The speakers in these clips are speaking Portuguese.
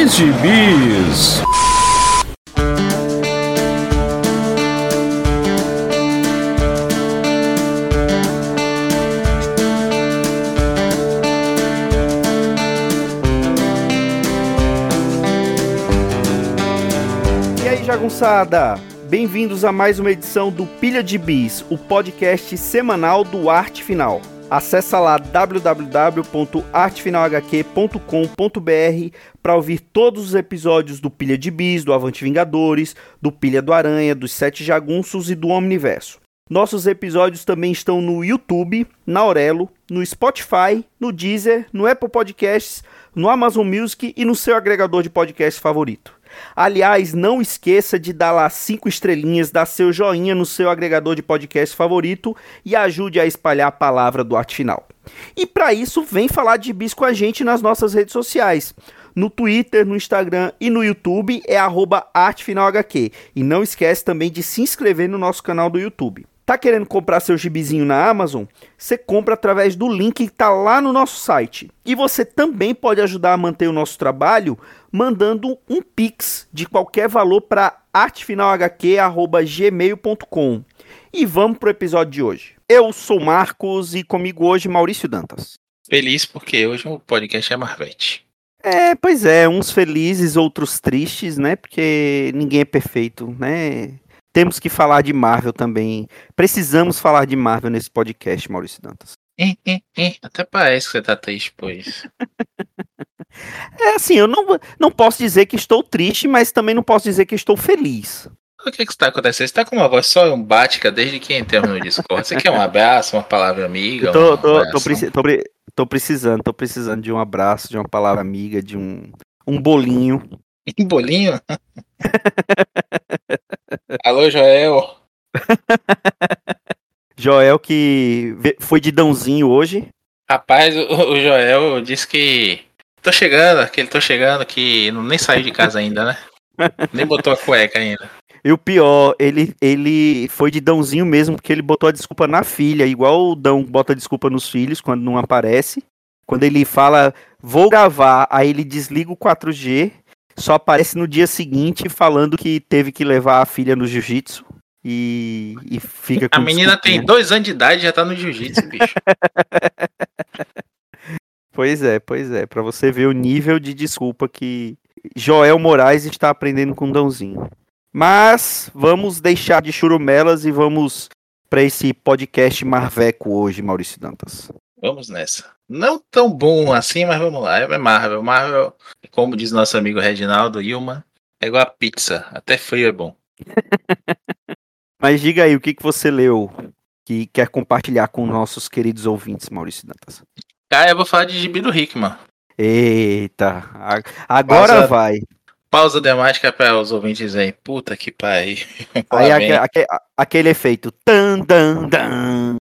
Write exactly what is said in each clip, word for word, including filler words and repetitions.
Bis de Bis. E aí, jagunçada? Bem-vindos a mais uma edição do Pilha de Bis, o podcast semanal do Arte Final. Acesse lá w w w ponto arte final h q ponto com ponto b r para ouvir todos os episódios do Pilha de Bis, do Avante Vingadores, do Pilha do Aranha, dos Sete Jagunços e do Omniverso. Nossos episódios também estão no YouTube, na Aurelo, no Spotify, no Deezer, no Apple Podcasts, no Amazon Music e no seu agregador de podcast favorito. Aliás, não esqueça de dar lá cinco estrelinhas, dar seu joinha no seu agregador de podcast favorito e ajude a espalhar a palavra do Arte Final. E para isso, vem falar de bis com a gente nas nossas redes sociais. No Twitter, no Instagram e no YouTube é arroba artefinalhq. E não esquece também de se inscrever no nosso canal do YouTube. Tá querendo comprar seu gibizinho na Amazon? Você compra através do link que tá lá no nosso site. E você também pode ajudar a manter o nosso trabalho mandando um Pix de qualquer valor para artefinalhq arroba gmail ponto com. E vamos pro episódio de hoje. Eu sou Marcos e comigo hoje Maurício Dantas. Feliz porque hoje o podcast é Marvete. É, pois é, uns felizes, outros tristes, né? Porque ninguém é perfeito, né? Temos que falar de Marvel também. Precisamos falar de Marvel nesse podcast, Maurício Dantas. É, é, é. Até parece que você tá triste, pois. É assim, eu não, não posso dizer que estou triste, mas também não posso dizer que estou feliz. O que que está acontecendo? Você tá com uma voz só embática desde que entramos no Discord. Você quer um abraço, uma palavra amiga? Eu tô, uma tô, tô, preci- tô, pre- tô precisando, tô precisando de um abraço, de uma palavra amiga, de um, um bolinho. Um bolinho? Alô, Joel. Joel que ve- foi de Dãozinho hoje. Rapaz, o, o Joel disse que tô chegando, que ele tô chegando, que não, nem saiu de casa ainda, né? Nem botou a cueca ainda. E o pior, ele, ele foi de Dãozinho mesmo, porque ele botou a desculpa na filha, igual o Dão bota desculpa nos filhos quando não aparece. Quando ele fala, vou gravar, aí ele desliga o quatro G, só aparece no dia seguinte falando que teve que levar a filha no jiu-jitsu e, e fica com A menina desculpinha. tem dois anos de idade e já tá no jiu-jitsu, bicho. Pois é, pois é, pra você ver o nível de desculpa que Joel Moraes está aprendendo com o Dãozinho. Mas vamos deixar de churumelas e vamos para esse podcast marveco hoje, Maurício Dantas. Vamos nessa. Não tão bom assim, mas vamos lá. É Marvel. Marvel, como diz nosso amigo Reginaldo Ilman, é igual a pizza. Até frio é bom. Mas diga aí, o que, que você leu que quer compartilhar com nossos queridos ouvintes, Maurício Dantas? Cara, eu vou falar de Gibi do Hickman. Eita, a- agora Pausa. vai. Pausa dramática para os ouvintes dizerem, puta que pariu. Aí Lá aque- vem. aque- aquele efeito. Tan, dan, dan.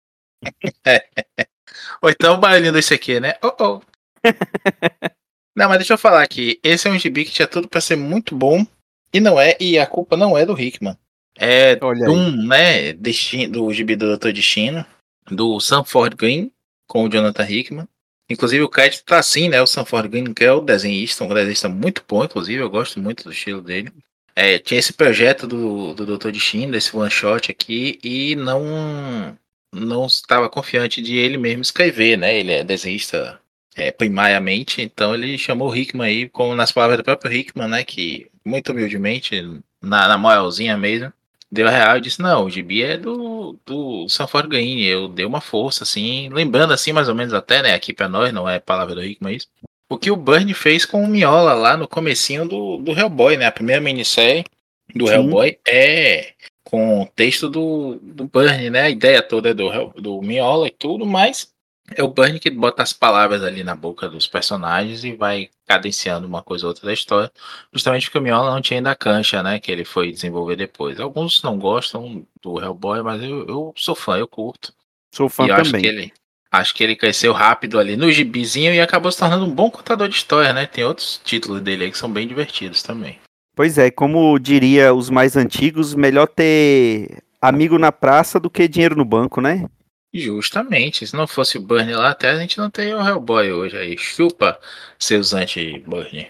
Ou então o barulhinho desse aqui, né? Oh, oh. Não, mas deixa eu falar aqui. Esse é um gibi que tinha tudo pra ser muito bom. E não é, e a culpa não é do Hickman. É Olha do, aí. né, Destino, do gibi do doutor Destino, do Sanford Green, com o Jonathan Hickman. Inclusive o crédito tá assim, né? O Sanford Green, que é o desenhista, um desenhista muito bom, inclusive, eu gosto muito do estilo dele. É, tinha esse projeto do, do doutor Destino, desse one shot aqui, e não, não estava confiante de ele mesmo escrever, né? Ele é desenhista é, primariamente, então ele chamou o Hickman aí, como nas palavras do próprio Hickman, né? Que muito humildemente, na, na moralzinha mesmo, deu a real e disse, não, o gibi é do, do Sanford Green, eu dei uma força, assim, lembrando assim, mais ou menos até, né, aqui pra nós, não é palavra do Hickman isso, o que o Byrne fez com o Mignola lá no comecinho do, do Hellboy, né, a primeira minissérie do Sim. Hellboy é com o texto do, do Byrne, né, a ideia toda é do, Hell- do Mignola e tudo, mas é o Byrne que bota as palavras ali na boca dos personagens e vai cadenciando uma coisa ou outra da história, justamente porque o Mignola não tinha ainda a cancha, né, que ele foi desenvolver depois. Alguns não gostam do Hellboy, mas eu, eu sou fã, eu curto. Sou fã e eu acho que também. ele acho que ele cresceu rápido ali no gibizinho e acabou se tornando um bom contador de história, né? Tem outros títulos dele aí que são bem divertidos também. Pois é, como diria os mais antigos, melhor ter amigo na praça do que dinheiro no banco, né? Justamente, se não fosse o Byrne lá até a gente não teria o Hellboy hoje aí. Chupa, seus anti-Byrne.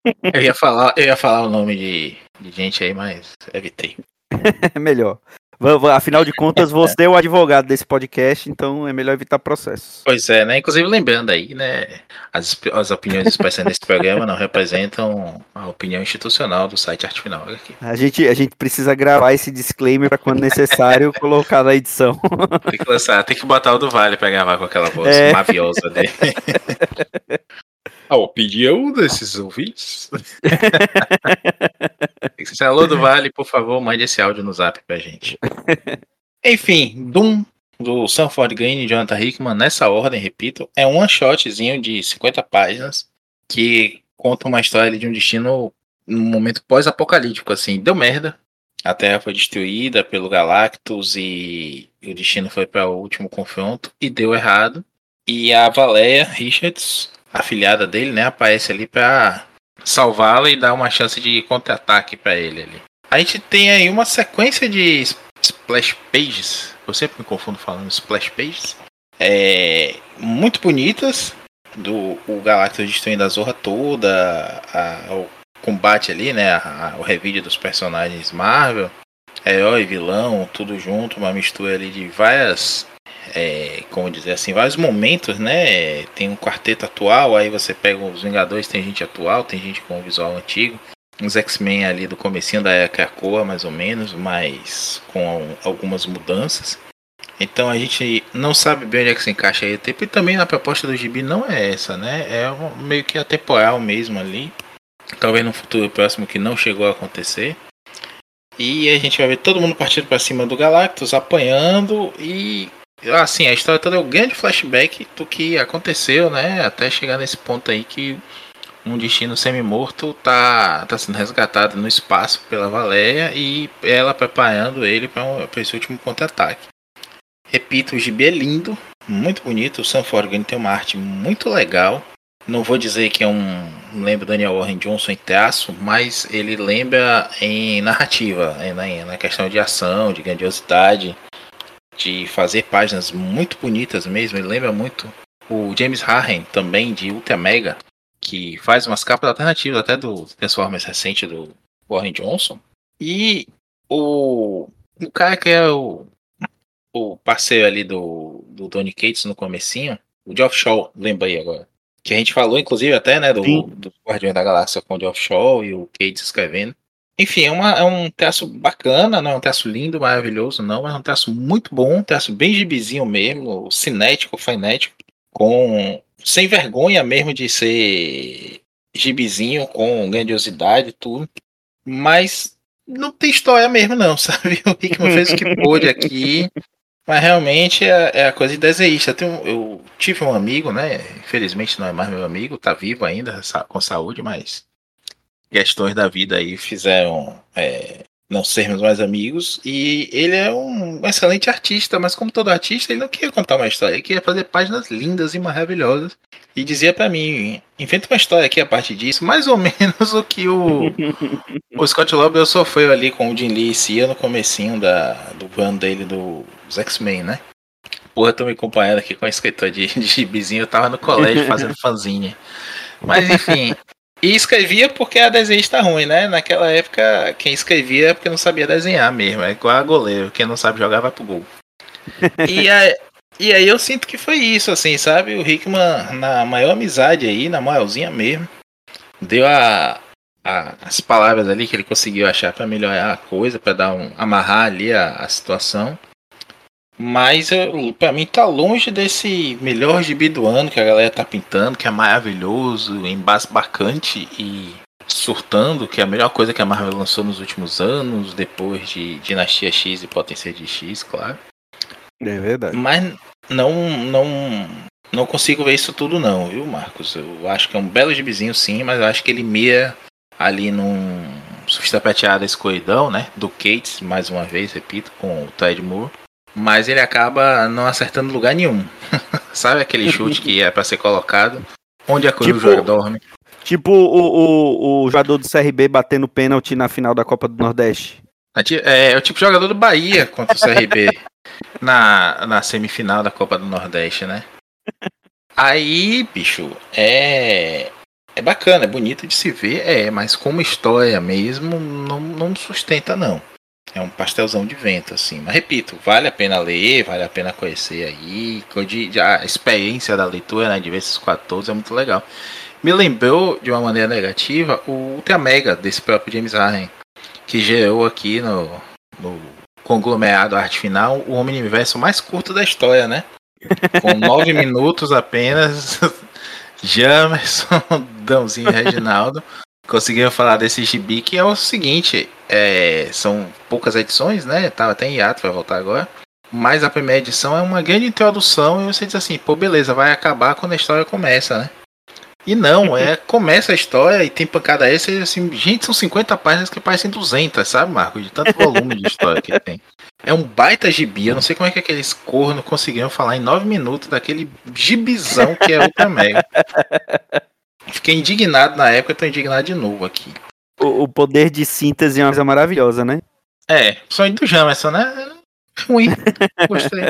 Eu ia falar, eu ia falar o nome de, de gente aí, mas evitei. É melhor. Afinal de contas, você é o advogado desse podcast, então é melhor evitar processos. Pois é, né? Inclusive lembrando aí, né? As, as opiniões expressas nesse programa não representam a opinião institucional do site Arte Final aqui. A gente, a gente precisa gravar esse disclaimer para quando necessário colocar na edição. Tem que lançar, tem que botar o do Vale pra gravar com aquela voz É. maviosa dele. A opinião desses ouvintes. Se alô do Vale, por favor, mande esse áudio no zap pra gente. Enfim, Doom, do Sanford Greene e Jonathan Hickman, nessa ordem, repito, é um one shotzinho de cinquenta páginas que conta uma história de um destino num momento pós-apocalíptico, assim. Deu merda. A Terra foi destruída pelo Galactus e o destino foi para o último confronto e deu errado. E a Valeria Richards, a afilhada dele, né, aparece ali para salvá-la e dar uma chance de contra-ataque para ele ali. A gente tem aí uma sequência de splash pages, eu sempre me confundo falando splash pages, é, muito bonitas, do o Galactus destruindo a Zorra toda, a, o combate ali, né, a, a, o revide dos personagens Marvel, herói, vilão, tudo junto, uma mistura ali de várias, é, como dizer assim, vários momentos, né, tem um quarteto atual, aí você pega os Vingadores, tem gente atual, tem gente com um visual antigo, uns X-Men ali do comecinho da era Krakoa, mais ou menos, mas com algumas mudanças. Então a gente não sabe bem onde é que se encaixa aí o tempo, e também na proposta do gibi não é essa, né? É meio que atemporal mesmo ali. Talvez no futuro próximo que não chegou a acontecer. E a gente vai ver todo mundo partindo para cima do Galactus, apanhando, e assim, a história toda é um grande flashback do que aconteceu, né? Até chegar nesse ponto aí que um destino semi-morto tá, tá sendo resgatado no espaço pela Valeria e ela preparando ele para um, esse último contra-ataque. Repito, o gibi é lindo, muito bonito. O Sanford Greene tem uma arte muito legal. Não vou dizer que é um lembra Daniel Warren Johnson em traço, mas ele lembra em narrativa, na, na questão de ação, de grandiosidade, de fazer páginas muito bonitas mesmo. Ele lembra muito o James Harren também, de Ultra Mega, que faz umas capas alternativas até do Transformers recente do Warren Johnson. E o, o cara que é o, o parceiro ali do, do Donny Cates no comecinho, o Geoff Shaw, lembrei agora. Que a gente falou, inclusive, até, né, do, do Guardiões da Galáxia com o Geoff Shaw e o Cates escrevendo. Enfim, é, uma, é um traço bacana, não é um traço lindo, maravilhoso, não, mas é um traço muito bom, um traço bem gibizinho mesmo, cinético, frenético, com... sem vergonha mesmo de ser gibizinho, com grandiosidade e tudo. Mas não tem história mesmo não, sabe? O Hickman fez o que pôde aqui, mas realmente é, é a coisa de desenhista. Eu, tenho, eu tive um amigo, né? Infelizmente não é mais meu amigo, tá vivo ainda, com saúde, mas questões da vida aí fizeram é, não sermos mais amigos. E ele é um excelente artista, mas como todo artista, ele não queria contar uma história, ele queria fazer páginas lindas e maravilhosas. E dizia pra mim, inventa uma história aqui a partir disso, mais ou menos o que o, o Scott Lobdell sofreu ali com o Jim Lee e Cia no comecinho da, do run dele do, dos X-Men, né? Porra, eu tô me acompanhando aqui com a escritora de, de gibizinho, eu tava no colégio fazendo fanzine. Mas enfim... E escrevia porque a desenhista ruim, né? Naquela época, quem escrevia é porque não sabia desenhar mesmo. É igual a goleiro. Quem não sabe jogar vai pro gol. E aí, e aí eu sinto que foi isso, assim, sabe? O Hickman, na maior amizade aí, na moralzinha mesmo, deu a, a, as palavras ali que ele conseguiu achar pra melhorar a coisa, pra dar um, amarrar ali a, a situação. Mas eu, pra mim tá longe desse melhor gibi do ano que a galera tá pintando, que é maravilhoso, embasbacante e surtando, que é a melhor coisa que a Marvel lançou nos últimos anos, depois de Dinastia X e Potência de X, claro. É verdade. Mas não, não, não consigo ver isso tudo não, viu, Marcos? Eu acho que é um belo gibizinho sim, mas eu acho que ele mira ali num Surfista Prateado Escuridão, né, do Cates, mais uma vez, repito, com o Ted Moore. Mas ele acaba não acertando lugar nenhum. Sabe aquele chute que é pra ser colocado? Onde a coruja tipo, dorme? Tipo o, o, o jogador do C R B batendo pênalti na final da Copa do Nordeste. É, é o tipo de jogador do Bahia contra o C R B na, na semifinal da Copa do Nordeste, né? Aí, bicho, é... é bacana, é bonito de se ver, é, mas como história mesmo, não, não sustenta não. É um pastelzão de vento, assim. Mas repito, vale a pena ler, vale a pena conhecer aí. De, de, a experiência da leitura, né, de ver esses quatro todos é muito legal. Me lembrou, de uma maneira negativa, o Ultra Mega desse próprio James Harren, que gerou aqui no, no conglomerado Arte Final o Omniverso mais curto da história, né? Com nove minutos apenas, Jamerson, Dãozinho e Reginaldo conseguiram falar desse gibi, que é o seguinte, é, são poucas edições, né? Tava até em hiato, vai voltar agora. Mas a primeira edição é uma grande introdução e você diz assim, pô, beleza, vai acabar quando a história começa, né? E não, é, começa a história e tem pancada essa e assim, gente, são cinquenta páginas que parecem duzentas, sabe, Marco? De tanto volume de história que tem. É um baita gibi, eu não sei como é que aqueles cornos conseguiram falar em nove minutos daquele gibizão que é Ultra Mega. Fiquei indignado na época, tô indignado de novo aqui. O, o poder de síntese é uma coisa maravilhosa, né? É, sonho do Jamerson, né? Ruim, gostei.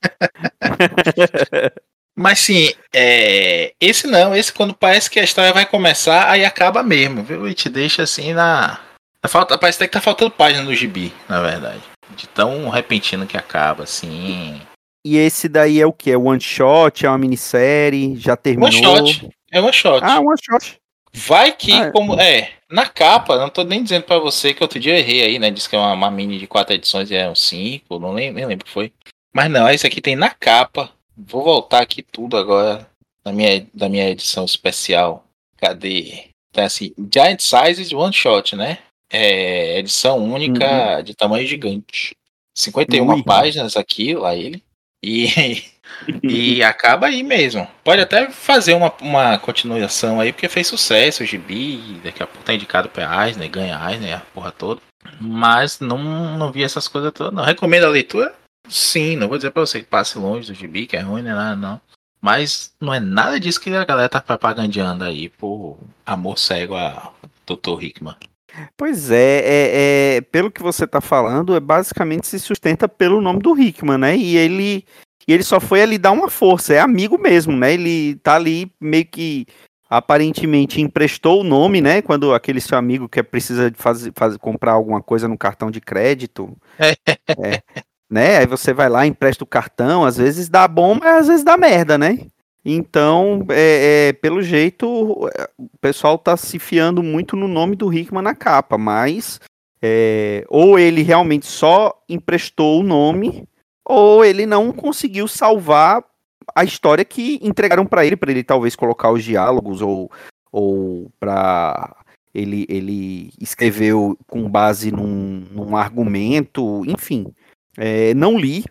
Mas sim, é... esse não, esse quando parece que a história vai começar, aí acaba mesmo, viu? E te deixa assim na. Falta... Parece até que tá faltando página no gibi, na verdade. De tão repentino que acaba, assim. E esse daí é o que? É one shot? É uma minissérie? Já terminou? One shot. É one shot. Ah, one shot. Vai que, ah, como. É, na capa, não tô nem dizendo pra você que outro dia eu errei aí, né? Diz que é uma, uma mini de quatro edições e eram cinco, não nem, nem lembro o que foi. Mas não, esse aqui tem na capa. Vou voltar aqui tudo agora na minha, da minha edição especial. Cadê? Tá assim, Giant Sizes One Shot, né? É edição única uhum. de tamanho gigante. cinquenta e uma Ui. Páginas aqui, lá ele. E, e acaba aí mesmo. Pode até fazer uma, uma continuação aí, porque fez sucesso o gibi. Daqui a pouco tá indicado pra Eisner, ganha Eisner, a porra toda. Mas não, não vi essas coisas todas, não. Recomendo a leitura? Sim, não vou dizer pra você que passe longe do gibi, que é ruim, nem nada, não. Mas não é nada disso que a galera tá propagandeando aí por amor cego a doutor Hickman. Pois é, é, é, pelo que você tá falando, é basicamente se sustenta pelo nome do Hickman, né? E ele, e ele só foi ali dar uma força, é amigo mesmo, né? Ele tá ali meio que aparentemente emprestou o nome, né? Quando aquele seu amigo que precisa fazer, fazer, comprar alguma coisa no cartão de crédito. é, né? Aí você vai lá, empresta o cartão, às vezes dá bom, mas às vezes dá merda, né? Então, é, é, pelo jeito, o pessoal tá se fiando muito no nome do Hickman na capa, mas é, ou ele realmente só emprestou o nome, ou ele não conseguiu salvar a história que entregaram para ele, para ele talvez colocar os diálogos, ou, ou para ele, ele escreveu com base num, num argumento, enfim. É, não li,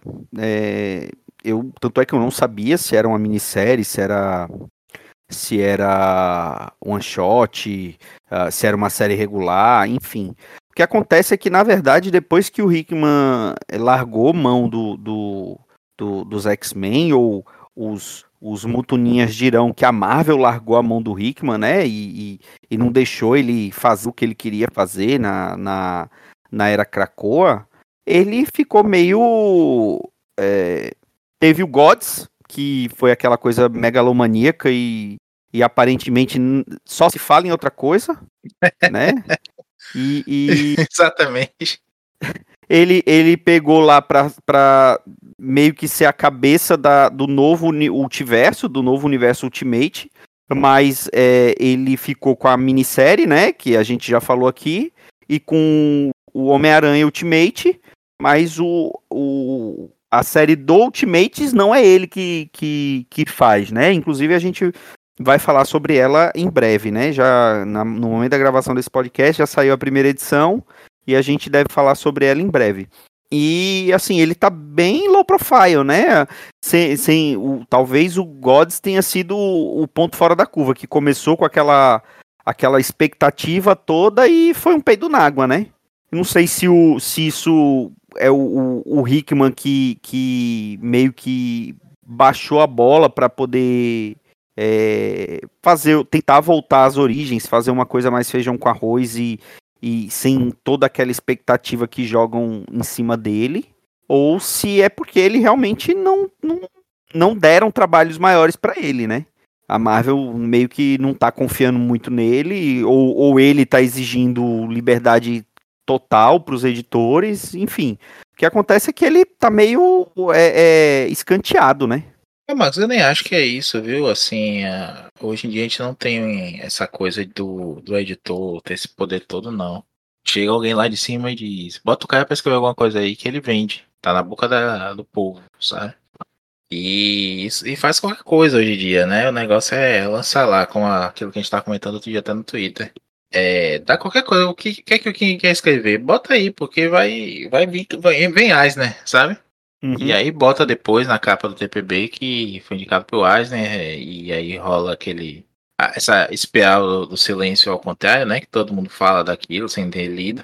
é, eu, tanto é que eu não sabia se era uma minissérie, se era, se era one shot, uh, se era uma série regular, enfim. O que acontece é que, na verdade, depois que o Hickman largou mão do, do, do, dos X-Men, ou os, os mutuninhas dirão que a Marvel largou a mão do Hickman, né, e, e, e não deixou ele fazer o que ele queria fazer na, na, na Era Krakoa, ele ficou meio... É, teve o Gods, que foi aquela coisa megalomaníaca e, e aparentemente só se fala em outra coisa, né? E, e exatamente. Ele, ele pegou lá pra, pra meio que ser a cabeça da, do novo multiverso, do novo universo Ultimate, mas é, ele ficou com a minissérie, né? Que a gente já falou aqui, e com o Homem-Aranha Ultimate, mas o, o, a série do Ultimates não é ele que, que, que faz, né? Inclusive a gente vai falar sobre ela em breve, né? Já na, no momento da gravação desse podcast já saiu a primeira edição e a gente deve falar sobre ela em breve. E assim, ele tá bem low profile, né? Sem, sem, o, talvez o Gods tenha sido o, o ponto fora da curva, que começou com aquela, aquela expectativa toda e foi um peido na água, né? Não sei se, o, se isso é o, o, o Hickman que, que meio que baixou a bola para poder é, fazer, tentar voltar às origens, fazer uma coisa mais feijão com arroz e, e sem toda aquela expectativa que jogam em cima dele, ou se é porque ele realmente não, não, não deram trabalhos maiores para ele, né? A Marvel meio que não tá confiando muito nele, ou, ou ele tá exigindo liberdade total pros editores, enfim. O que acontece é que ele tá meio é, é, escanteado, né? É, Max, eu nem acho que é isso, viu? Assim, ah, hoje em dia a gente não tem essa coisa do, do editor ter esse poder todo, não. Chega alguém lá de cima e diz: bota o cara pra escrever alguma coisa aí que ele vende. Tá na boca da, do povo, sabe? E, isso- e faz qualquer coisa hoje em dia, né? O negócio é lançar lá, com a- aquilo que a gente tava comentando outro dia até no Twitter. É, dá qualquer coisa, o que quer que o quem quer escrever, bota aí, porque vai, vai vir, vai, vem Eisner, sabe? E Uhum. aí bota depois na capa do T P B que foi indicado pelo Eisner, e aí rola aquele. ah, Essa espiral do, do silêncio ao contrário, né? Que todo mundo fala daquilo sem ter lido.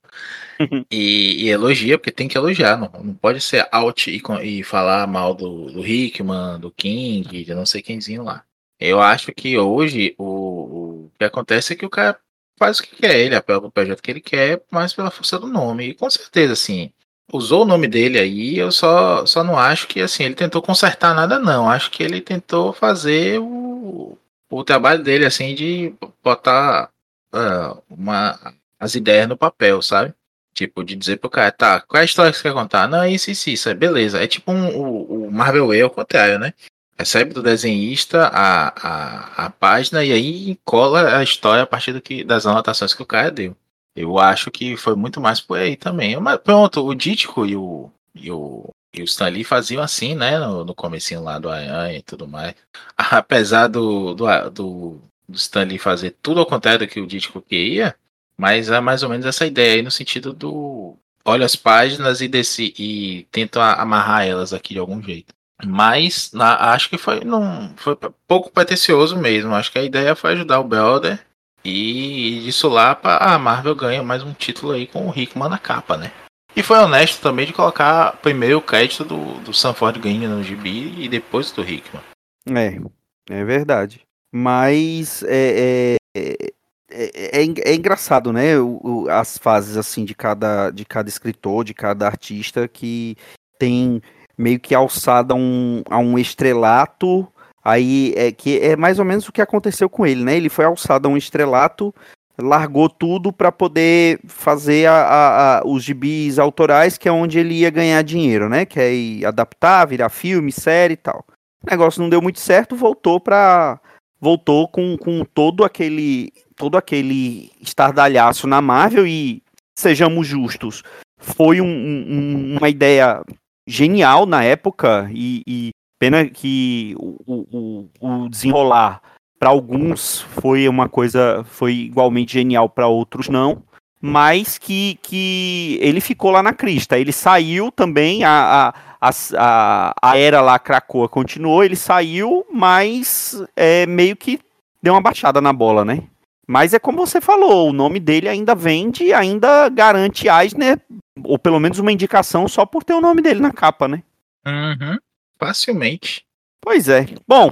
E, e elogia, porque tem que elogiar, não, não pode ser out e, co- e falar mal do, do Hickman, do King, de não sei quemzinho lá. Eu acho que hoje o, o que acontece é que o cara faz o que quer, ele apela pro projeto que ele quer, mas pela força do nome. E com certeza, assim, usou o nome dele aí, eu só, só não acho que assim, ele tentou consertar nada, não. Acho que ele tentou fazer o, o trabalho dele, assim, de botar ah, uma, as ideias no papel, sabe? Tipo, de dizer pro cara, tá, qual é a história que você quer contar? Não, é isso, isso, isso, é beleza. É tipo um, o, o Marvel Way ao contrário, né? Recebe do desenhista a, a, a página e aí cola a história a partir do que, das anotações que o cara deu. Eu acho que foi muito mais por aí também. Mas pronto, o Dítico e o, e o, e o Stan Lee faziam assim, né? No, no comecinho lá do Aranha e tudo mais. Apesar do, do, do, do Stan Lee fazer tudo ao contrário do que o Dítico queria, mas é mais ou menos essa ideia aí no sentido do olha as páginas e, desse, e tenta amarrar elas aqui de algum jeito. Mas na- acho que foi, não, foi pouco pretensioso mesmo. Acho que a ideia foi ajudar o Belder e disso lá pra, a Marvel ganha mais um título aí com o Hickman na capa, né? E foi honesto também de colocar primeiro o crédito do, do Sanford Green no gibi e depois do Hickman. É, é verdade. Mas é, é, é, é, é en- é engraçado, né? o- o- as fases assim de cada, de cada escritor, de cada artista que tem meio que alçado a um, a um estrelato. Aí é que é mais ou menos o que aconteceu com ele, né? Ele foi alçado a um estrelato, largou tudo para poder fazer a, a- a- os gibis autorais, que é onde ele ia ganhar dinheiro, né? Que é ir adaptar, virar filme, série e tal. O negócio não deu muito certo, voltou para voltou com, com todo aquele todo aquele estardalhaço na Marvel e sejamos justos, foi um- um- uma ideia genial na época e, e pena que o, o, o desenrolar para alguns foi uma coisa foi igualmente genial, para outros não, mas que, que ele ficou lá na crista. Ele saiu também, a, a, a, a era lá Krakoa continuou, ele saiu, mas é, meio que deu uma baixada na bola, né? Mas é como você falou, o nome dele ainda vende, ainda garante Eisner, ou pelo menos uma indicação só por ter o nome dele na capa, né? Uhum, facilmente. Pois é. Bom,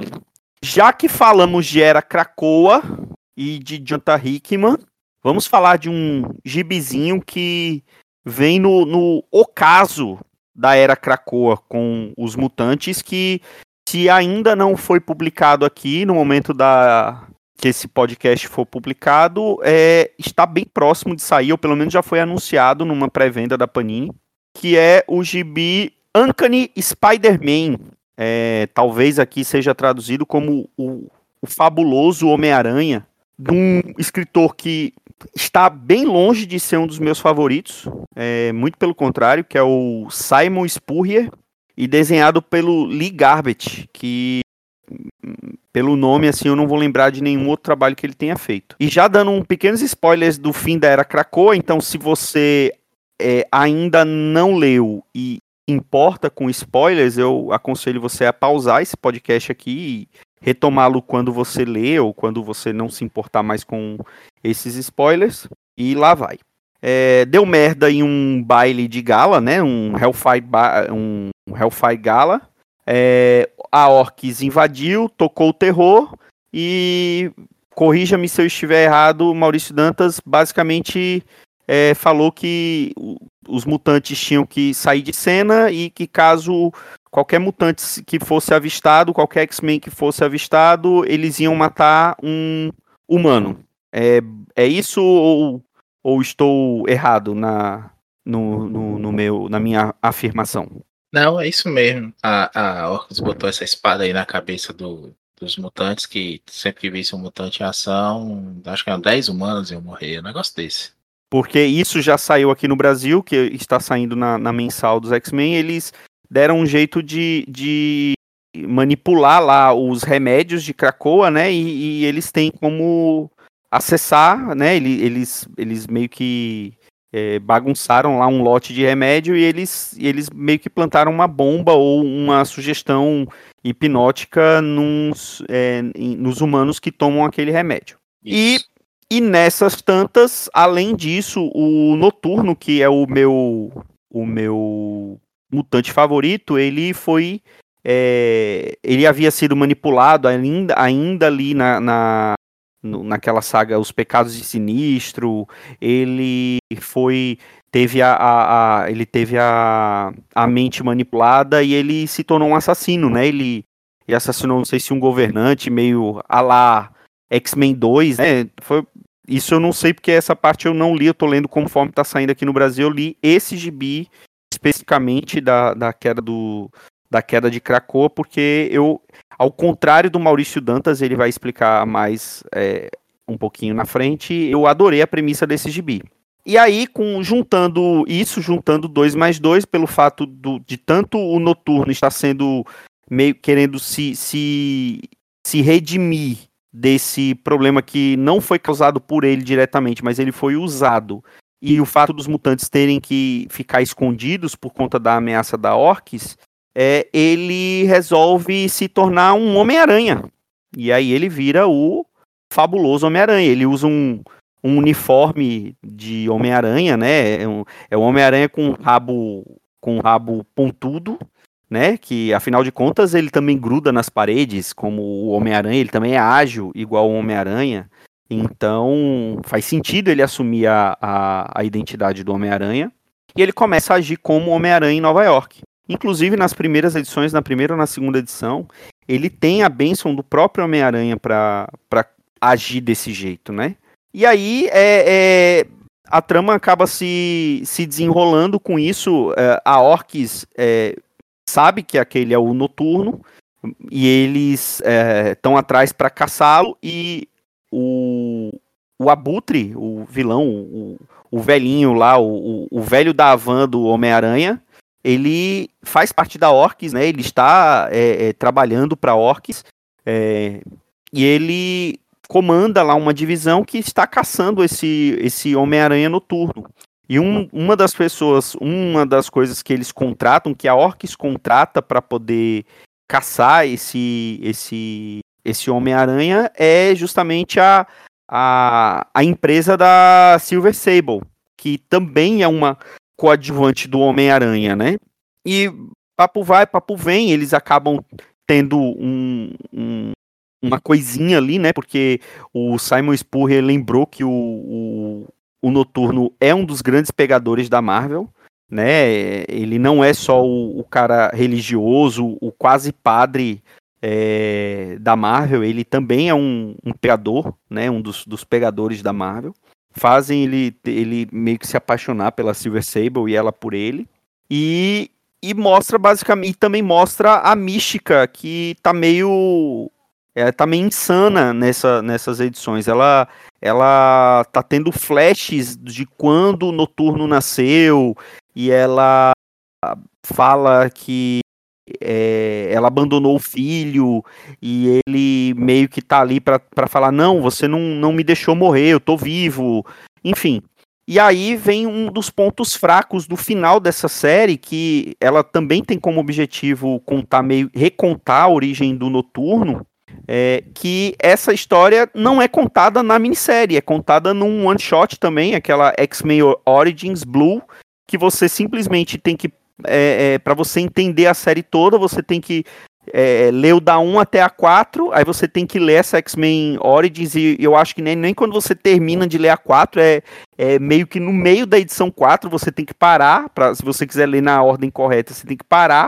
já que falamos de Era Krakoa e de Jonathan Hickman, vamos falar de um gibizinho que vem no, no ocaso da Era Krakoa com os mutantes, que se ainda não foi publicado aqui no momento da que esse podcast for publicado, é, está bem próximo de sair, ou pelo menos já foi anunciado numa pré-venda da Panini, que é o gibi Uncanny Spider-Man. É, talvez aqui seja traduzido como o, o fabuloso Homem-Aranha, de um escritor que está bem longe de ser um dos meus favoritos, é, muito pelo contrário, que é o Simon Spurrier, e desenhado pelo Lee Garbett, que pelo nome assim eu não vou lembrar de nenhum outro trabalho que ele tenha feito. E já dando um pequenos spoilers do fim da Era Krakoa, então se você é, ainda não leu e importa com spoilers, eu aconselho você a pausar esse podcast aqui e retomá-lo quando você lê ou quando você não se importar mais com esses spoilers. E lá vai. É, deu merda em um baile de gala, né? Um Hellfire, ba- um Hellfire Gala. É, a Orcs invadiu, tocou o terror e, corrija-me se eu estiver errado, Maurício Dantas basicamente é, falou que os mutantes tinham que sair de cena e que caso qualquer mutante que fosse avistado, qualquer X-Men que fosse avistado, eles iam matar um humano. É, é isso ou, ou estou errado na, no, no, no meu, na minha afirmação? Não, é isso mesmo. A, a Orcus botou essa espada aí na cabeça do, dos mutantes, que sempre que visse um mutante em ação, acho que eram dez humanos iam morrer, um negócio desse. Porque isso já saiu aqui no Brasil, que está saindo na, na mensal dos X-Men, eles deram um jeito de, de manipular lá os remédios de Krakoa, né, e, e eles têm como acessar, né, eles, eles, eles meio que é, bagunçaram lá um lote de remédio e eles, e eles meio que plantaram uma bomba ou uma sugestão hipnótica nos, é, em, nos humanos que tomam aquele remédio. Isso. E E nessas tantas, além disso, o Noturno, que é o meu, o meu mutante favorito, ele foi. É, ele havia sido manipulado ainda, ainda ali na, na, naquela saga Os Pecados de Sinistro. Ele foi. Teve a, a, a, ele teve a, a mente manipulada e ele se tornou um assassino, né? Ele, ele assassinou, não sei se um governante, meio a lá X-Men dois, né? Foi. Isso eu não sei porque essa parte eu não li, eu tô lendo conforme tá saindo aqui no Brasil, eu li esse gibi especificamente da, da, queda, do, da queda de Krakoa, porque eu, ao contrário do Maurício Dantas, ele vai explicar mais é, um pouquinho na frente, eu adorei a premissa desse gibi. E aí, com, juntando isso, juntando dois mais dois, pelo fato do, de tanto o Noturno estar sendo meio querendo se, se, se redimir desse problema que não foi causado por ele diretamente, mas ele foi usado, e o fato dos mutantes terem que ficar escondidos por conta da ameaça da Orcs, é, ele resolve se tornar um Homem-Aranha. E aí ele vira o fabuloso Homem-Aranha. Ele usa um, um uniforme de Homem-Aranha, né? É um, é um Homem-Aranha com rabo, com rabo pontudo, né, que afinal de contas ele também gruda nas paredes, como o Homem-Aranha, ele também é ágil, igual o Homem-Aranha, então faz sentido ele assumir a, a, a identidade do Homem-Aranha, e ele começa a agir como Homem-Aranha em Nova York. Inclusive nas primeiras edições, na primeira ou na segunda edição, ele tem a bênção do próprio Homem-Aranha para agir desse jeito, né? E aí é, é, a trama acaba se, se desenrolando com isso, é, a Orcs... É, sabe que aquele é o Noturno e eles estão é, atrás para caçá-lo, e o, o Abutre, o vilão, o, o velhinho lá, o, o velho da van do Homem-Aranha, ele faz parte da Orcs, né? Ele está é, é, trabalhando para Orcs, é, e ele comanda lá uma divisão que está caçando esse, esse Homem-Aranha Noturno. E um, uma das pessoas, uma das coisas que eles contratam, que a Orcs contrata para poder caçar esse, esse, esse Homem-Aranha, é justamente a, a, a empresa da Silver Sable, que também é uma coadjuvante do Homem-Aranha, né? E papo vai, papo vem, eles acabam tendo um, um, uma coisinha ali, né? Porque o Simon Spurrier lembrou que o, o O Noturno é um dos grandes pegadores da Marvel, né? Ele não é só o, o cara religioso, o quase padre é, da Marvel, ele também é um, um pegador, né? Um dos, dos pegadores da Marvel. Fazem ele, ele meio que se apaixonar pela Silver Sable e ela por ele. E, e mostra basicamente, e também mostra a mística que tá meio... É, tá meio insana nessa, nessas edições. Ela, ela tá tendo flashes de quando o Noturno nasceu, e ela fala que é, ela abandonou o filho, e ele meio que tá ali pra, pra falar, não, você não, não me deixou morrer, eu tô vivo, enfim. E aí vem um dos pontos fracos do final dessa série, que ela também tem como objetivo contar meio, recontar a origem do Noturno, É, que essa história não é contada na minissérie, é contada num one-shot também, aquela X-Men Origins Blue, que você simplesmente tem que, é, é, para você entender a série toda, você tem que é, ler o da um até a quatro, aí você tem que ler essa X-Men Origins, e eu acho que nem, nem quando você termina de ler a quatro, é, é meio que no meio da edição quatro, você tem que parar, pra, se você quiser ler na ordem correta, você tem que parar,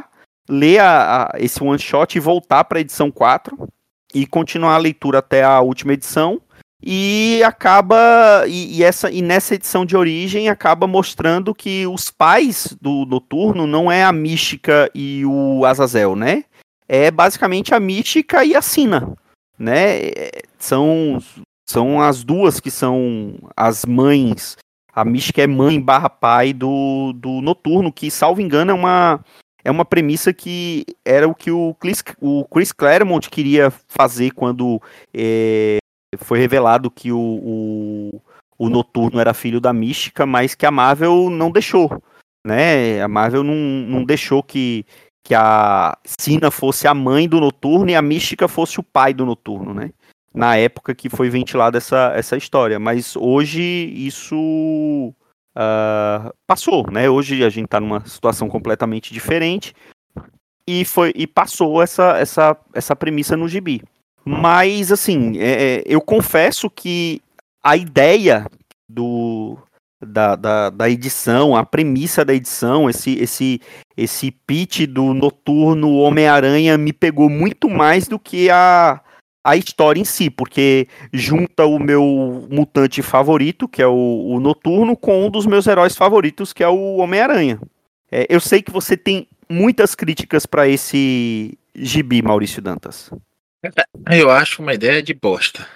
ler a, a, esse one shot e voltar para a edição quatro e continuar a leitura até a última edição. E acaba. E, e, essa, e nessa edição de origem acaba mostrando que os pais do Noturno não é a Mística e o Azazel, né? É basicamente a Mística e a Sina, né? São, são as duas que são as mães. A Mística é mãe barra pai do, do Noturno, que, salvo engano, é uma, é uma premissa que era o que o Chris, o Chris Claremont queria fazer quando é, foi revelado que o, o, o Noturno era filho da Mística, mas que a Marvel não deixou, né? A Marvel não, não deixou que, que a Sina fosse a mãe do Noturno e a Mística fosse o pai do Noturno, né? Na época que foi ventilada essa, essa história. Mas hoje isso uh, passou, né? Hoje a gente está numa situação completamente diferente e, foi, e passou essa, essa, essa premissa no gibi. Mas, assim, é, eu confesso que a ideia do, da, da, da edição, a premissa da edição, esse, esse, esse pitch do Noturno Homem-Aranha me pegou muito mais do que a, a história em si, porque junta o meu mutante favorito, que é o, o Noturno, com um dos meus heróis favoritos, que é o Homem-Aranha. É, eu sei que você tem muitas críticas para esse gibi, Maurício Dantas. Eu acho uma ideia de bosta.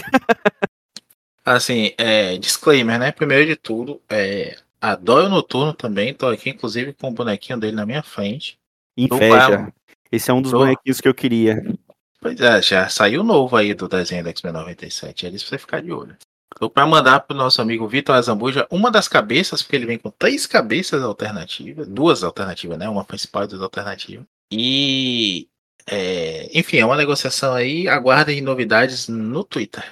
Assim, é, disclaimer, né? Primeiro de tudo, é, adoro o Noturno também. Tô aqui, inclusive, com o bonequinho dele na minha frente. Inveja. Esse é um dos Tô... bonequinhos que eu queria. Pois é, já saiu novo aí do desenho do X-Men noventa e sete. É isso pra você ficar de olho. Tô pra mandar pro nosso amigo Vitor Azambuja uma das cabeças, porque ele vem com três cabeças alternativas. Duas alternativas, né? Uma principal e duas alternativas. E... É, enfim, é uma negociação aí. Aguardem novidades no Twitter.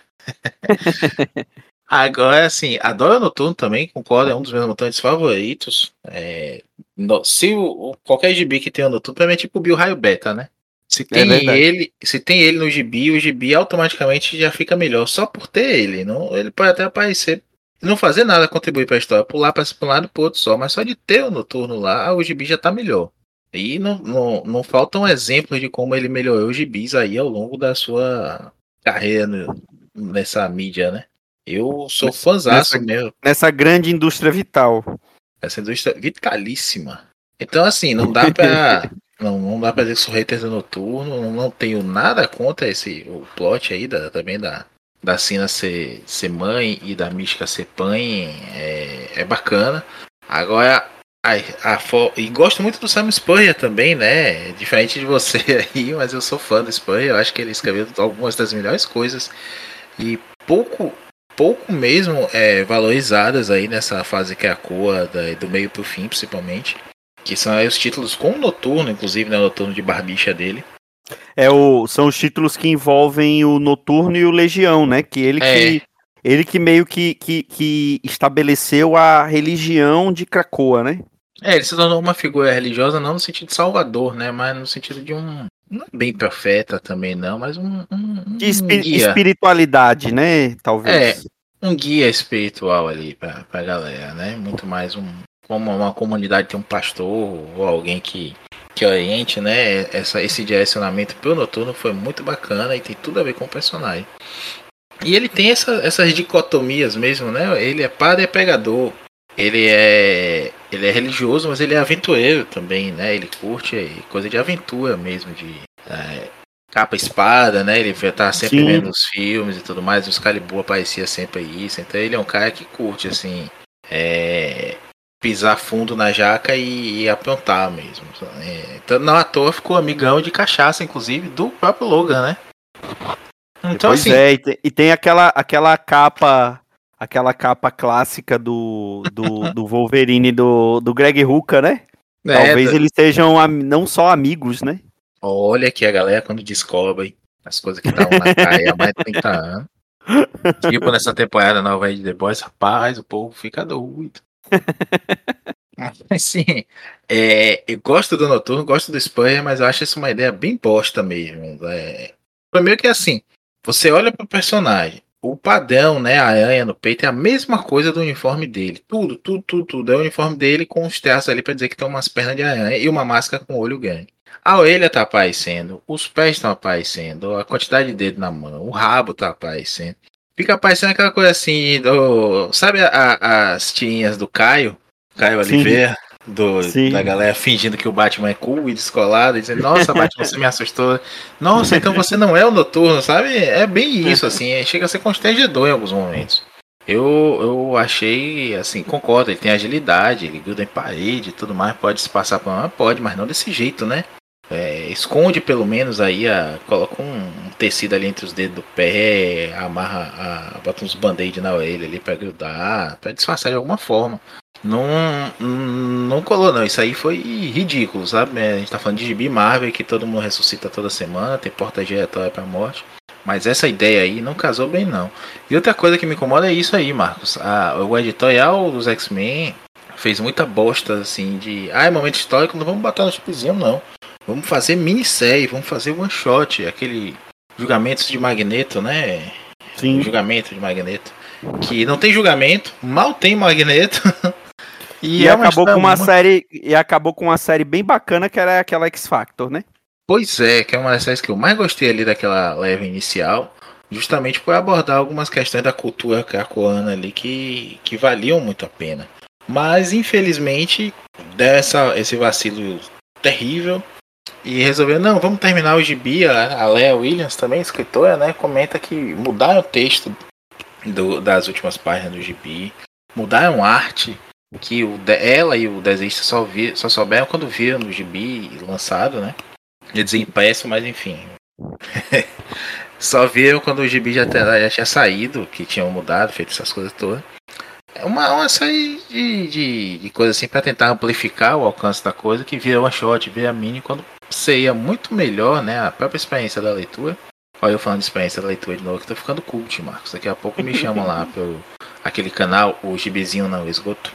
Agora, assim, adoro o Noturno também, concordo, é um dos meus mutantes favoritos. É, no, se o, qualquer gibi que tem o Noturno, pra mim é tipo o Bill Raio Beta, né? Se tem é ele, se tem ele no gibi, o gibi automaticamente já fica melhor só por ter ele. Não, ele pode até aparecer, não fazer nada contribuir para a história, pular para um lado e pro outro só, mas só de ter o Noturno lá, o gibi já tá melhor. E não, não, não faltam exemplos de como ele melhorou os gibis aí ao longo da sua carreira no, nessa mídia, né? Eu sou fãzaço nessa, mesmo. Nessa grande indústria vital. Essa indústria vitalíssima. Então, assim, não dá pra. não, não dá pra dizer que sou hater do Noturno. Não, não tenho nada contra esse o plot aí da, também da, da Sina ser, ser mãe e da Mística ser pai. É, é bacana. Agora. A, a, e gosto muito do Sam Spurrier também, né? Diferente de você aí, mas eu sou fã do Spurrier. Eu acho que ele escreveu algumas das melhores coisas e pouco, pouco mesmo é, valorizadas aí nessa fase que é a cor da, do meio pro fim, principalmente. Que são aí os títulos com o Noturno, inclusive, né? O Noturno de barbicha dele. É o, são os títulos que envolvem o Noturno e o Legião, né? Que ele é. que. Ele que meio que, que, que estabeleceu a religião de Krakoa, né? É, ele se tornou uma figura religiosa não no sentido de salvador, né? Mas no sentido de um... Não bem profeta também não, mas um, um, de espi- um guia. Espiritualidade, né? Talvez. É, um guia espiritual ali pra, pra galera, né? Muito mais um... Como uma comunidade tem um pastor ou alguém que, que oriente, né? Essa, esse direcionamento pro Noturno foi muito bacana e tem tudo a ver com o personagem. E ele tem essa, essas dicotomias mesmo, né? Ele é padre e é pregador. Ele é, ele é religioso, mas ele é aventureiro também, né? Ele curte coisa de aventura mesmo, de é, capa espada, né? Ele tá sempre Sim. vendo os filmes e tudo mais. O Excalibur aparecia sempre isso. Então ele é um cara que curte, assim, é, pisar fundo na jaca e, e aprontar mesmo. É, então, não à toa ficou amigão de cachaça, inclusive, do próprio Logan, né? Então, pois assim, é, e tem, e tem aquela, aquela capa... Aquela capa clássica do, do, do Wolverine do, do Greg Rucka, né? É, Talvez da... eles sejam am- não só amigos, né? Olha que a galera quando descobre as coisas que estavam na caia há mais de trinta anos. Tipo nessa temporada nova aí de The Boys, rapaz, o povo fica doido. Assim, é, eu gosto do Noturno, gosto do Spurrier, mas eu acho isso uma ideia bem bosta mesmo. É, primeiro que assim, você olha pro personagem. O padrão, né, a aranha no peito é a mesma coisa do uniforme dele. Tudo, tudo, tudo, tudo. É o uniforme dele com os traços ali pra dizer que tem umas pernas de aranha e uma máscara com olho grande. A orelha tá aparecendo, os pés estão aparecendo, a quantidade de dedo na mão, o rabo tá aparecendo. Fica aparecendo aquela coisa assim, do, sabe a, a- as tirinhas do Caio? Caio Sim, Oliveira, do, da sim. galera fingindo que o Batman é cool e descolado, e dizendo, nossa, Batman, você me assustou. Nossa, então você não é o Noturno, sabe? É bem isso, assim, é- chega a ser constrangedor em alguns momentos. Eu, eu achei, assim, concordo, ele tem agilidade, ele gruda em parede e tudo mais, pode se passar por uma, pode, mas não desse jeito, né? É, esconde pelo menos aí, a, coloca um, um tecido ali entre os dedos do pé, amarra, a, bota uns band-aid na orelha ali pra grudar, pra disfarçar de alguma forma. Não, não colou não, isso aí foi ridículo, sabe? A gente tá falando de gibi Marvel que todo mundo ressuscita toda semana, tem porta giratória pra morte. Mas essa ideia aí não casou bem não. E outra coisa que me incomoda é isso aí, Marcos. A, o editorial dos X-Men fez muita bosta assim de. Ah, é momento histórico, não vamos botar no chipzinho não. Vamos fazer minissérie, vamos fazer one shot, aquele julgamentos de Magneto, né? O Sim. julgamento de Magneto. Que não tem julgamento, mal tem Magneto. e E é uma acabou história com uma muito. série. E acabou com uma série bem bacana que era aquela X Factor, né? Pois é, que é uma das séries que eu mais gostei ali daquela leva inicial. Justamente por abordar algumas questões da cultura cracoana ali que, que valiam muito a pena. Mas infelizmente, dessa esse vacilo terrível. E resolveu, não, vamos terminar o gibi. A Lea Williams, também escritora, né, comenta que mudaram o texto do, das últimas páginas do gibi, mudaram arte, que o, ela e o desenhista só, vi, só souberam quando viram no gibi lançado, né? Ia dizer impresso, mas enfim. Só viram quando o gibi já, já tinha saído, que tinham mudado, feito essas coisas todas. É uma, uma série de, de, de coisas assim para tentar amplificar o alcance da coisa, que vira one shot, vira mini, quando seria muito melhor, né? A própria experiência da leitura. Olha, eu falando de experiência da leitura de novo, que tô ficando cult, Marcos. Daqui a pouco me chamam lá pelo aquele canal, o Gibizinho Não Esgoto.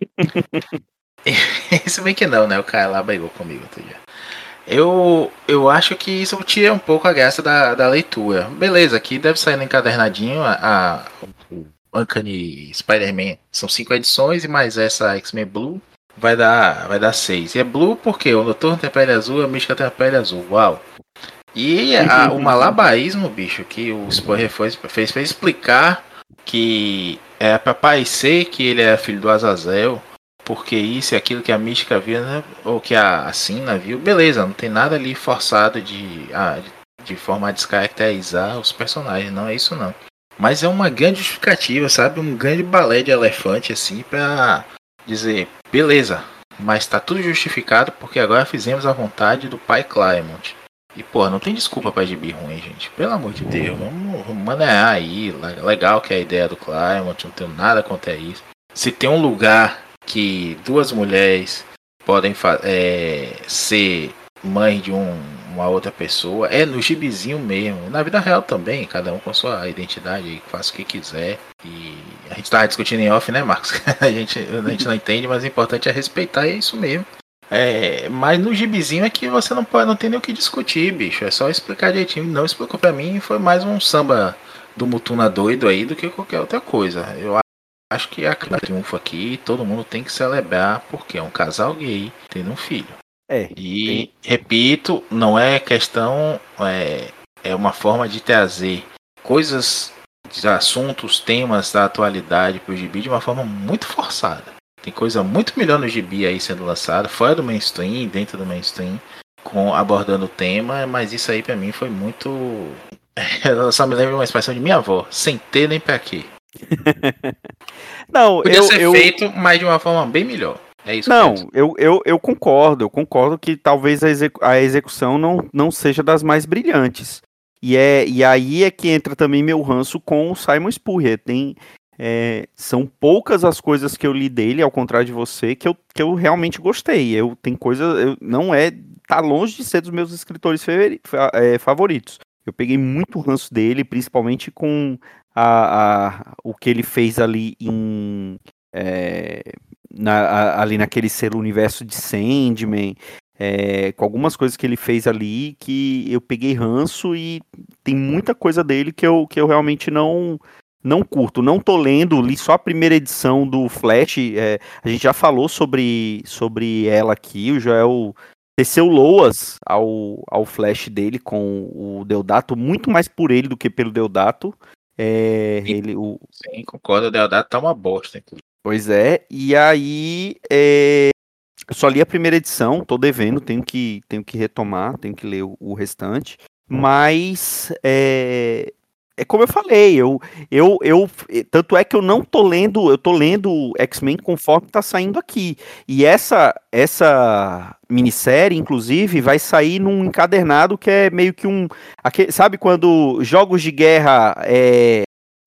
Isso bem que não, né? O cara lá brigou comigo outro dia. Eu, eu acho que isso tira um pouco a graça da, da leitura. Beleza, aqui deve sair no encadernadinho a, a, o Uncanny Spider-Man. São cinco edições e mais essa X-Men Blue vai dar, vai dar seis. E é Blue porque o Noturno tem a pele azul, a Mística tem a pele azul. Uau! E a, o malabarismo, bicho, que o Spoiler fez, fez, fez explicar que é pra parecer que ele é filho do Azazel, porque isso e aquilo que a Mística viu, né, ou que a, a Sina viu, beleza, não tem nada ali forçado de, a, de forma a descaracterizar os personagens, não é isso não. Mas é uma grande justificativa, sabe? Um grande balé de elefante, assim, pra dizer, beleza, mas tá tudo justificado porque agora fizemos a vontade do pai Claremont. E, pô, não tem desculpa pra gibi ruim, gente. Pelo amor de Deus, vamos, vamos manejar aí. Legal que é a ideia do Claremont, não tenho nada contra isso. Se tem um lugar que duas mulheres podem é, ser mãe de um, uma outra pessoa, é no gibizinho mesmo. Na vida real também, cada um com sua identidade aí, faz o que quiser. E a gente tava discutindo em off, né, Marcos? a, gente, a gente não entende, mas o importante é respeitar e é isso mesmo. É, mas no gibizinho é que você não pode, não tem nem o que discutir, bicho. É só explicar direitinho. Não explicou pra mim, foi mais um samba do Mutuna doido aí do que qualquer outra coisa. Eu acho que a triunfo aqui, todo mundo tem que celebrar porque é um casal gay tendo um filho. É. E Tem... repito, não é questão, é, é uma forma de trazer coisas, assuntos, temas da atualidade pro gibi de uma forma muito forçada. Tem coisa muito melhor no gibi aí sendo lançada, fora do mainstream, dentro do mainstream, com, abordando o tema, mas isso aí pra mim foi muito. Eu só me lembro de uma expressão de minha avó, sem ter nem pra quê. Não, Podia eu, ser eu... feito, mas de uma forma bem melhor. É isso que eu Não, eu, eu, eu concordo, eu concordo que talvez a, execu a execução não, não seja das mais brilhantes. E, é, e aí é que entra também meu ranço com o Simon Spurrier. Tem, é, são poucas as coisas que eu li dele, ao contrário de você, que eu, que eu realmente gostei. Eu, tem coisa, eu, não é, tá longe de ser dos meus escritores é, favoritos. Eu peguei muito ranço dele, principalmente com a, a, o que ele fez ali em... É, Na, a, ali naquele selo universo de Sandman, é, com algumas coisas que ele fez ali que eu peguei ranço e tem muita coisa dele que eu, que eu realmente não não curto. Não tô lendo, li só a primeira edição do Flash, é, a gente já falou sobre, sobre ela aqui, o Joel teceu loas ao, ao Flash dele com o Deodato, muito mais por ele do que pelo Deodato. É, Sim. ele, o... Sim, concordo, o Deodato tá uma bosta, inclusive. Pois é, e aí é, eu só li a primeira edição, tô devendo, tenho que, tenho que retomar, tenho que ler o, o restante, mas é, é como eu falei, eu, eu, eu, tanto é que eu não tô lendo, eu tô lendo X-Men conforme tá saindo aqui, e essa, essa minissérie, inclusive, vai sair num encadernado que é meio que um, aquele, sabe quando jogos de guerra é,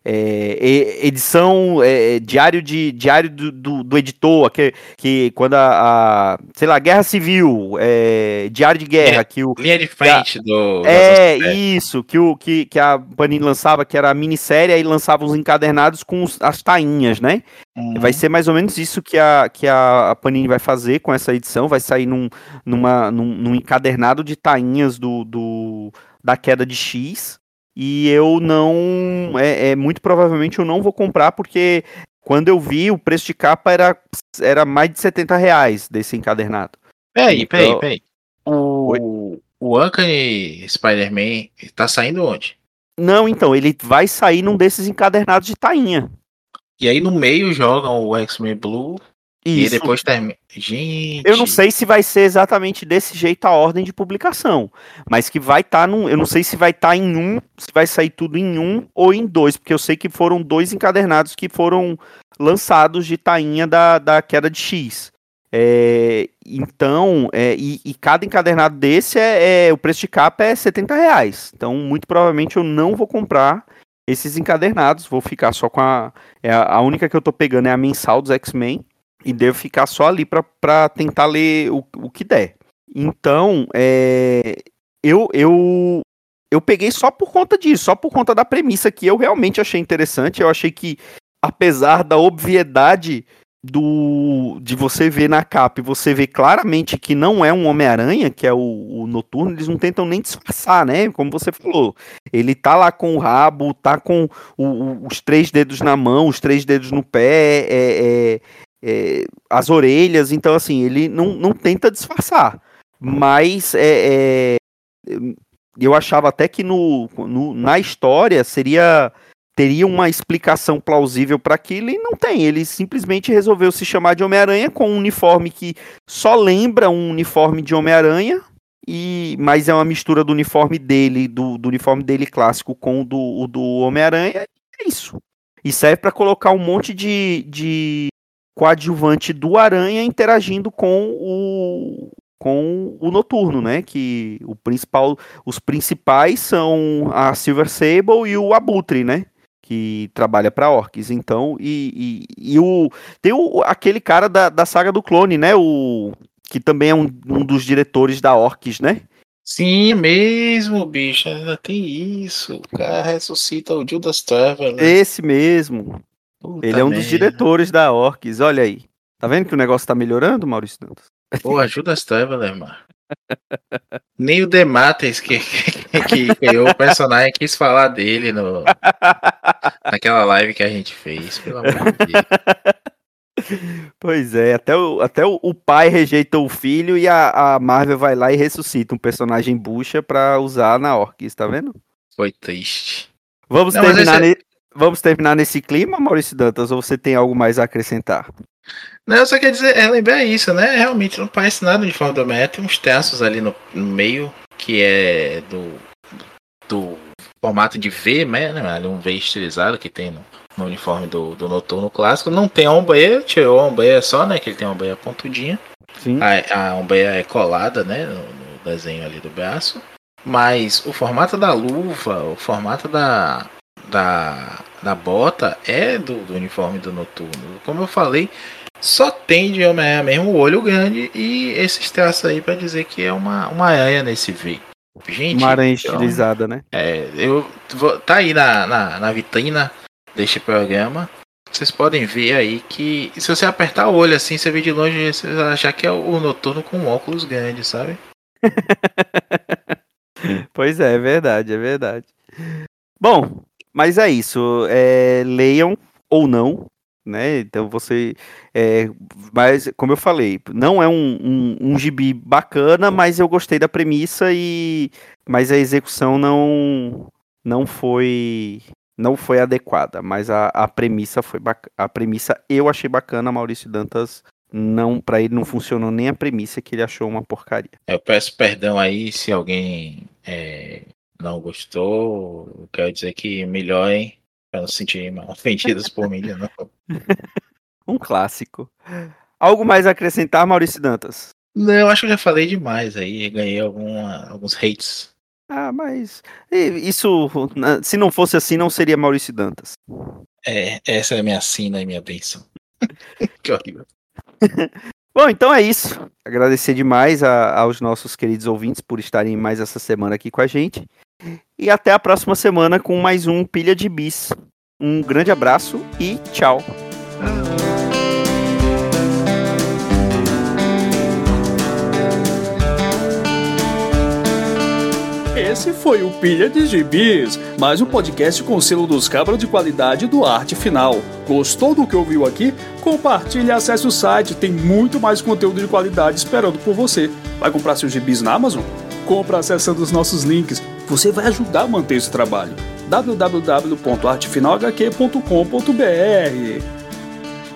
é, edição, é, diário, de, diário do, do, do editor, que, que quando a, a, sei lá, Guerra Civil, é, diário de guerra, Linha, que o... linha de que a- frente do Nação é, Secreta. isso, que, o, que, que a Panini lançava, que era a minissérie, aí lançava os encadernados com os- as tainhas, né? Vai Uhum. ser mais ou menos isso que a, que a Panini vai fazer com essa edição, vai sair num, numa, num, num encadernado de tainhas do, do, da queda de X, e eu não, é, é muito provavelmente eu não vou comprar, porque quando eu vi, o preço de capa era, era mais de setenta reais desse encadernado. Peraí, peraí, Então, peraí. oi? O, o Uncanny Spider-Man tá saindo onde? Não, então, ele vai sair num desses encadernados de tainha. E aí no meio jogam o X-Men Blue e aí Isso. depois termina. Eu não Gente, sei se vai ser exatamente desse jeito a ordem de publicação, mas que vai estar tá num. Eu não sei se vai estar tá em um, se vai sair tudo em um ou em dois, porque eu sei que foram dois encadernados que foram lançados de tainha da, da queda de X. É, então, é, e, e cada encadernado desse é, é o preço de capa é setenta reais. Então, muito provavelmente eu não vou comprar esses encadernados, vou ficar só com a. É, a única que eu tô pegando é a mensal dos X-Men. E devo ficar só ali para tentar ler o, o que der. Então, é, eu, eu, eu peguei só por conta disso, só por conta da premissa que eu realmente achei interessante. Eu achei que, apesar da obviedade do de você ver na capa e você ver claramente que não é um Homem-Aranha, que é o, o Noturno, eles não tentam nem disfarçar, né? Como você falou. Ele tá lá com o rabo, tá com o, o, os três dedos na mão, os três dedos no pé, é, é é, as orelhas, então assim, ele não, não tenta disfarçar, mas é, é, eu achava até que no, no, na história seria teria uma explicação plausível para aquilo e não tem, ele simplesmente resolveu se chamar de Homem-Aranha com um uniforme que só lembra um uniforme de Homem-Aranha, e mas é uma mistura do uniforme dele, do, do uniforme dele clássico com o do, o do Homem-Aranha, é isso. E serve para colocar um monte de, de coadjuvante do Aranha interagindo com o com o Noturno, né? Que o principal, os principais são a Silver Sable e o Abutre, né? Que trabalha para Orcs. Então, e, e, e o tem o, aquele cara da, da saga do clone, né? O que também é um, um dos diretores da Orcs, né? sim, mesmo, bicho, ainda tem isso. O cara ressuscita o Judas Traveler. Esse mesmo. Ele Puta é um dos merda. diretores da Orcs. Olha aí. Tá vendo que o negócio tá melhorando, Maurício Dantas? Pô, Judas Traveler, mano. Nem o Demates que, que, que criou o personagem quis falar dele no, naquela live que a gente fez, pelo amor de Deus. Pois é, até o, até o, o pai rejeita o filho e a, a Marvel vai lá e ressuscita um personagem bucha pra usar na Orcs, tá vendo? Foi triste. Vamos Não, mas esse terminar, é... ne, vamos terminar nesse clima, Maurício Dantas, ou você tem algo mais a acrescentar? Não, só quer dizer, é lembrar isso, né? Realmente não parece nada de forma do Homem-Aranha. Tem uns traços ali no, no meio que é do, do formato de V, né? Um V estilizado que tem no, no uniforme do, do Noturno clássico. Não tem a ombreira, tirou a ombreira só, né? Que ele tem a ombreira pontudinha. Sim. A, a ombreira é colada, né? No, no desenho ali do braço. Mas o formato da luva, o formato da, da, da bota é do, do uniforme do Noturno. Como eu falei, só tem de Homem-Aranha mesmo o olho grande e esses traços aí pra dizer que é uma, uma aranha nesse V. Gente, Uma aranha então, estilizada, né? é, eu vou, tá aí na, na, na vitrina deste programa. Vocês podem ver aí que se você apertar o olho assim, você vê de longe, você vai achar que é o Noturno com óculos grandes, sabe? Pois é, é verdade, é verdade. Bom, mas é isso. É, leiam ou não, né? Então você, é, mas como eu falei, não é um, um, um gibi bacana, mas eu gostei da premissa e, mas a execução não, não foi, não foi adequada. Mas a, a premissa foi bacana, a premissa eu achei bacana. Maurício Dantas não, para ele não funcionou nem a premissa, que ele achou uma porcaria. Eu peço perdão aí se alguém é, não gostou. Eu quero dizer que melhorem para não se sentir mal ofendidos por mim, não. Um clássico. Algo mais a acrescentar, Maurício Dantas? Não, eu acho que eu já falei demais aí, ganhei alguma, alguns hates. Ah, mas isso, se não fosse assim, não seria Maurício Dantas. É, essa é a minha sina e minha bênção. Que horrível. Bom, então é isso. Agradecer demais a, aos nossos queridos ouvintes por estarem mais essa semana aqui com a gente. E até a próxima semana com mais um Pilha de Bis. Um grande abraço e tchau. Esse foi o Pilha de Gibis, mais um podcast com o selo dos cabras de qualidade do Arte Final. Gostou do que ouviu aqui? Compartilhe e acesse o site, tem muito mais conteúdo de qualidade esperando por você. Vai comprar seus gibis na Amazon? Compra acessando os nossos links. Você vai ajudar a manter esse trabalho. w w w ponto arte final h q ponto com ponto b r